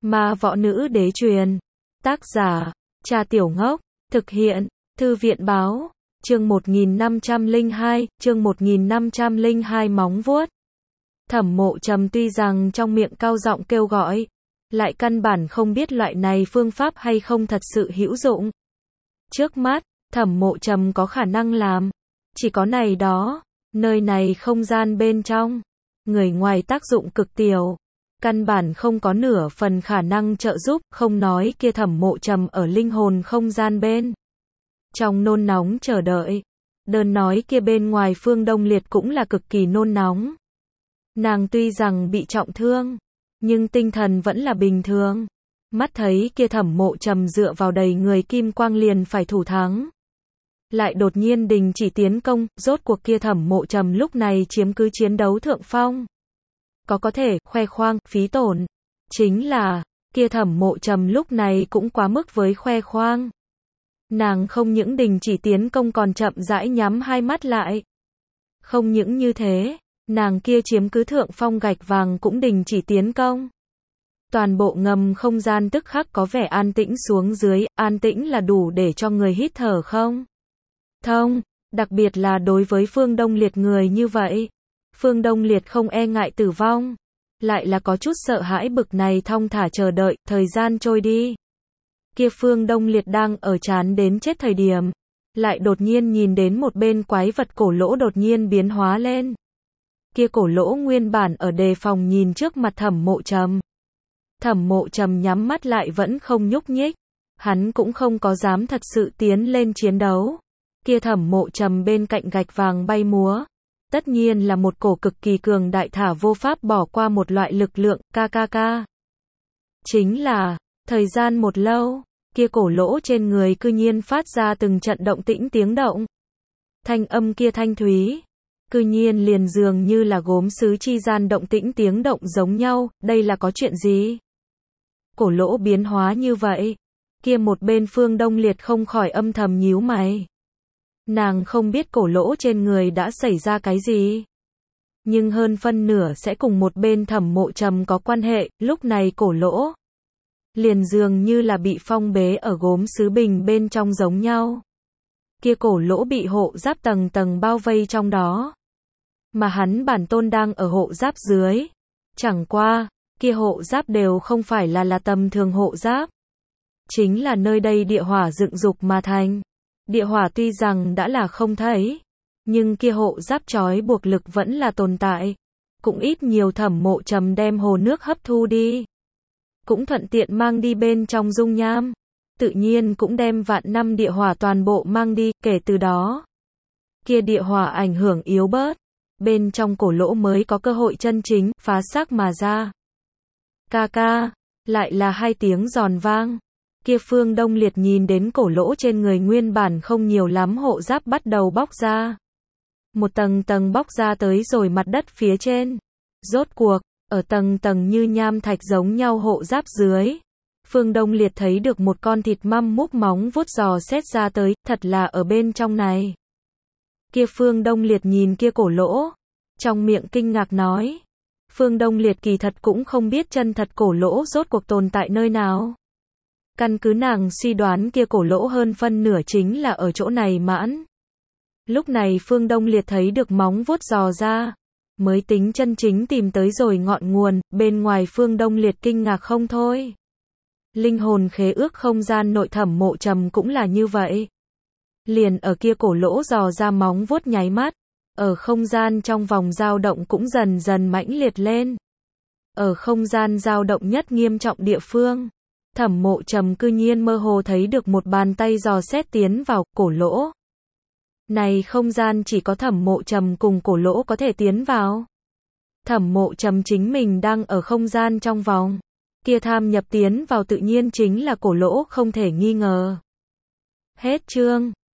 Ma võ nữ đế truyền. Tác giả, Trà Tiểu Ngốc. Thực hiện, Thư viện báo. Chương 1502 móng vuốt. Thẩm Mộ Trầm tuy rằng trong miệng cao giọng kêu gọi, lại căn bản không biết loại này phương pháp hay không thật sự hữu dụng. Trước mắt, Thẩm Mộ Trầm có khả năng làm, chỉ có này đó, nơi này không gian bên trong, người ngoài tác dụng cực tiểu, căn bản không có nửa phần khả năng trợ giúp, không nói kia Thẩm Mộ Trầm ở linh hồn không gian bên trong nôn nóng chờ đợi, đơn nói kia bên ngoài Phương Đông Liệt cũng là cực kỳ nôn nóng. Nàng tuy rằng bị trọng thương, nhưng tinh thần vẫn là bình thường. Mắt thấy kia Thẩm Mộ Trầm dựa vào đầy người kim quang liền phải thủ thắng, lại đột nhiên đình chỉ tiến công, rốt cuộc kia Thẩm Mộ Trầm lúc này chiếm cứ chiến đấu thượng phong. Có thể khoe khoang, phí tổn. Chính là, kia Thẩm Mộ Trầm lúc này cũng quá mức với khoe khoang. Nàng không những đình chỉ tiến công còn chậm rãi nhắm hai mắt lại. Không những như thế, nàng kia chiếm cứ thượng phong gạch vàng cũng đình chỉ tiến công. Toàn bộ ngầm không gian tức khắc có vẻ an tĩnh xuống dưới, an tĩnh là đủ để cho người hít thở không thông, đặc biệt là đối với Phương Đông Liệt người như vậy. Phương Đông Liệt không e ngại tử vong, lại là có chút sợ hãi bực này thong thả chờ đợi, thời gian trôi đi. Kia Phương Đông Liệt đang ở chán đến chết thời điểm, lại đột nhiên nhìn đến một bên quái vật cổ lỗ đột nhiên biến hóa lên. Kia cổ lỗ nguyên bản ở đề phòng nhìn trước mặt Thẩm Mộ Trầm. Thẩm Mộ Trầm nhắm mắt lại vẫn không nhúc nhích, hắn cũng không có dám thật sự tiến lên chiến đấu. Kia Thẩm Mộ Trầm bên cạnh gạch vàng bay múa, tất nhiên là một cổ cực kỳ cường đại thả vô pháp bỏ qua một loại lực lượng, kkk. Chính là, thời gian một lâu, kia cổ lỗ trên người cư nhiên phát ra từng trận động tĩnh tiếng động. Thanh âm kia thanh thúy, cư nhiên liền dường như là gốm sứ chi gian động tĩnh tiếng động giống nhau, đây là có chuyện gì? Cổ lỗ biến hóa như vậy, kia một bên Phương Đông Liệt không khỏi âm thầm nhíu mày. Nàng không biết cổ lỗ trên người đã xảy ra cái gì, nhưng hơn phân nửa sẽ cùng một bên Thẩm Mộ Trầm có quan hệ, lúc này cổ lỗ liền dường như là bị phong bế ở gốm sứ bình bên trong giống nhau. Kia cổ lỗ bị hộ giáp tầng tầng bao vây trong đó, mà hắn bản tôn đang ở hộ giáp dưới. Chẳng qua, kia hộ giáp đều không phải là tầm thường hộ giáp, chính là nơi đây địa hỏa dựng dục mà thành. Địa hỏa tuy rằng đã là không thấy, nhưng kia hộ giáp trói buộc lực vẫn là tồn tại. Cũng ít nhiều Thẩm Mộ Trầm đem hồ nước hấp thu đi, cũng thuận tiện mang đi bên trong dung nham, tự nhiên cũng đem vạn năm địa hỏa toàn bộ mang đi, kể từ đó, kia địa hỏa ảnh hưởng yếu bớt, bên trong cổ lỗ mới có cơ hội chân chính phá xác mà ra. Ca, lại là hai tiếng giòn vang. Kia Phương Đông Liệt nhìn đến cổ lỗ trên người nguyên bản không nhiều lắm hộ giáp bắt đầu bóc ra. Một tầng tầng bóc ra tới rồi mặt đất phía trên. Rốt cuộc, ở tầng tầng như nham thạch giống nhau hộ giáp dưới, Phương Đông Liệt thấy được một con thịt măm múc móng vuốt dò xét ra tới, thật là ở bên trong này. Kia Phương Đông Liệt nhìn kia cổ lỗ, trong miệng kinh ngạc nói. Phương Đông Liệt kỳ thật cũng không biết chân thật cổ lỗ rốt cuộc tồn tại nơi nào. Căn cứ nàng suy đoán kia cổ lỗ hơn phân nửa chính là ở chỗ này mãn. Lúc này Phương Đông Liệt thấy được móng vuốt dò ra, mới tính chân chính tìm tới rồi ngọn nguồn, bên ngoài Phương Đông Liệt kinh ngạc không thôi. Linh hồn khế ước không gian nội Thẩm Mộ Trầm cũng là như vậy. Liền ở kia cổ lỗ dò ra móng vuốt nháy mắt, ở không gian trong vòng dao động cũng dần dần mãnh liệt lên. Ở không gian dao động nhất nghiêm trọng địa phương, Thẩm Mộ Trầm cư nhiên mơ hồ thấy được một bàn tay dò xét tiến vào cổ lỗ. Này không gian chỉ có Thẩm Mộ Trầm cùng cổ lỗ có thể tiến vào. Thẩm Mộ Trầm chính mình đang ở không gian trong vòng, kia tham nhập tiến vào tự nhiên chính là cổ lỗ không thể nghi ngờ. Hết chương.